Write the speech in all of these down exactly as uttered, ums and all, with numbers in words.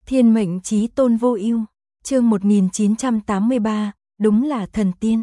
Thiên mệnh chí tôn vô ưu, chương một nghìn chín trăm tám mươi ba, đúng là thần tiên.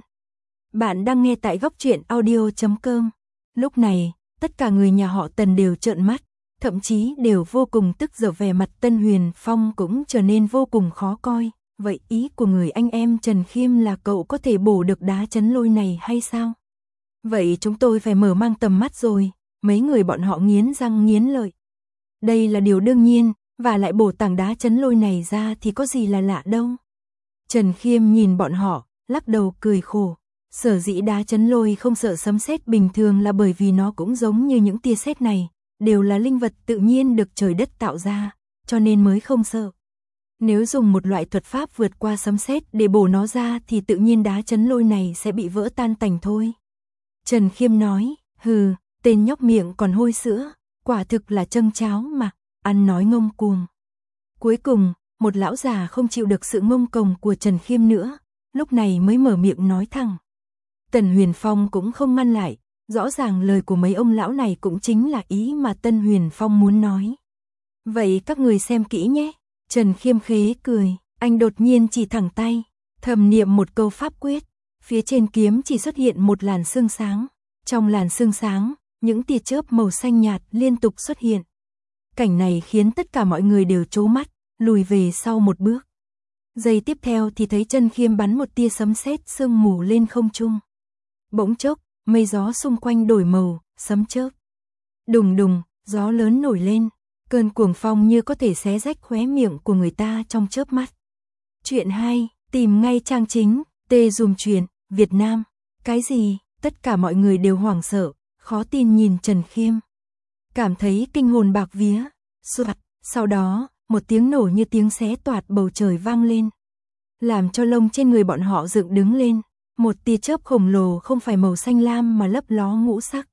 Bạn đang nghe tại góc truyện audio chấm com. Lúc này, tất cả người nhà họ Tần đều trợn mắt, thậm chí đều vô cùng tức giận, vẻ mặt Tân Huyền Phong cũng trở nên vô cùng khó coi. Vậy ý của người anh em Trần Khiêm là cậu có thể bổ được đá chấn lôi này hay sao? Vậy chúng tôi phải mở mang tầm mắt rồi, mấy người bọn họ nghiến răng nghiến lợi. Đây là điều đương nhiên, và lại bổ tảng đá chấn lôi này ra thì có gì là lạ đâu. Trần Khiêm nhìn bọn họ, lắc đầu cười khổ. Sở dĩ đá chấn lôi không sợ sấm sét bình thường là bởi vì nó cũng giống như những tia sét này, đều là linh vật tự nhiên được trời đất tạo ra, cho nên mới không sợ. Nếu dùng một loại thuật pháp vượt qua sấm sét để bổ nó ra thì tự nhiên đá chấn lôi này sẽ bị vỡ tan tành thôi. Trần Khiêm nói, hừ, tên nhóc miệng còn hôi sữa, quả thực là châng cháo mà, ăn nói ngông cuồng. Cuối cùng, một lão già không chịu được sự ngông cuồng của Trần Khiêm nữa, lúc này mới mở miệng nói thẳng. Tần Huyền Phong cũng không ngăn lại, rõ ràng lời của mấy ông lão này cũng chính là ý mà Tân Huyền Phong muốn nói. Vậy các người xem kỹ nhé. Trần Khiêm khế cười, anh đột nhiên chỉ thẳng tay, thầm niệm một câu pháp quyết, phía trên kiếm chỉ xuất hiện một làn sương sáng, trong làn sương sáng, những tia chớp màu xanh nhạt liên tục xuất hiện. Cảnh này khiến tất cả mọi người đều trố mắt, lùi về sau một bước. Giây tiếp theo thì thấy Trần Khiêm bắn một tia sấm sét sương mù lên không trung. Bỗng chốc, mây gió xung quanh đổi màu, sấm chớp. Đùng đùng, gió lớn nổi lên, cơn cuồng phong như có thể xé rách khóe miệng của người ta trong chớp mắt. Chuyện hay, tìm ngay trang chính, tê dùm truyện, Việt Nam. Cái gì? Tất cả mọi người đều hoảng sợ, khó tin nhìn Trần Khiêm. Cảm thấy kinh hồn bạc vía. Soạt, sau đó, một tiếng nổ như tiếng xé toạc bầu trời vang lên, làm cho lông trên người bọn họ dựng đứng lên. Một tia chớp khổng lồ không phải màu xanh lam mà lấp ló ngũ sắc,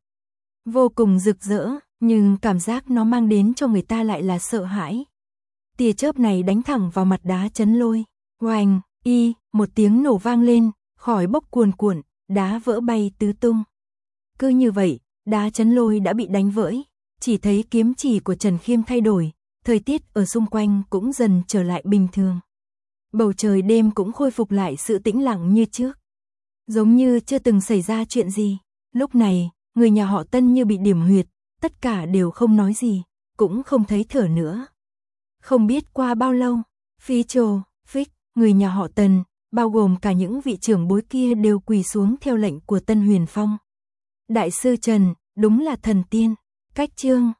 vô cùng rực rỡ, nhưng cảm giác nó mang đến cho người ta lại là sợ hãi. Tia chớp này đánh thẳng vào mặt đá chấn lôi. Oành, y, một tiếng nổ vang lên, khói bốc cuồn cuộn, đá vỡ bay tứ tung. Cứ như vậy, đá chấn lôi đã bị đánh vỡ. Chỉ thấy kiếm chỉ của Trần Khiêm thay đổi, thời tiết ở xung quanh cũng dần trở lại bình thường. Bầu trời đêm cũng khôi phục lại sự tĩnh lặng như trước, giống như chưa từng xảy ra chuyện gì. Lúc này, người nhà họ Tân như bị điểm huyệt, tất cả đều không nói gì, cũng không thấy thở nữa. Không biết qua bao lâu, Phi Trồ, Phích, người nhà họ Tần, bao gồm cả những vị trưởng bối kia đều quỳ xuống theo lệnh của Tân Huyền Phong. Đại sư Trần, đúng là thần tiên. Cách chương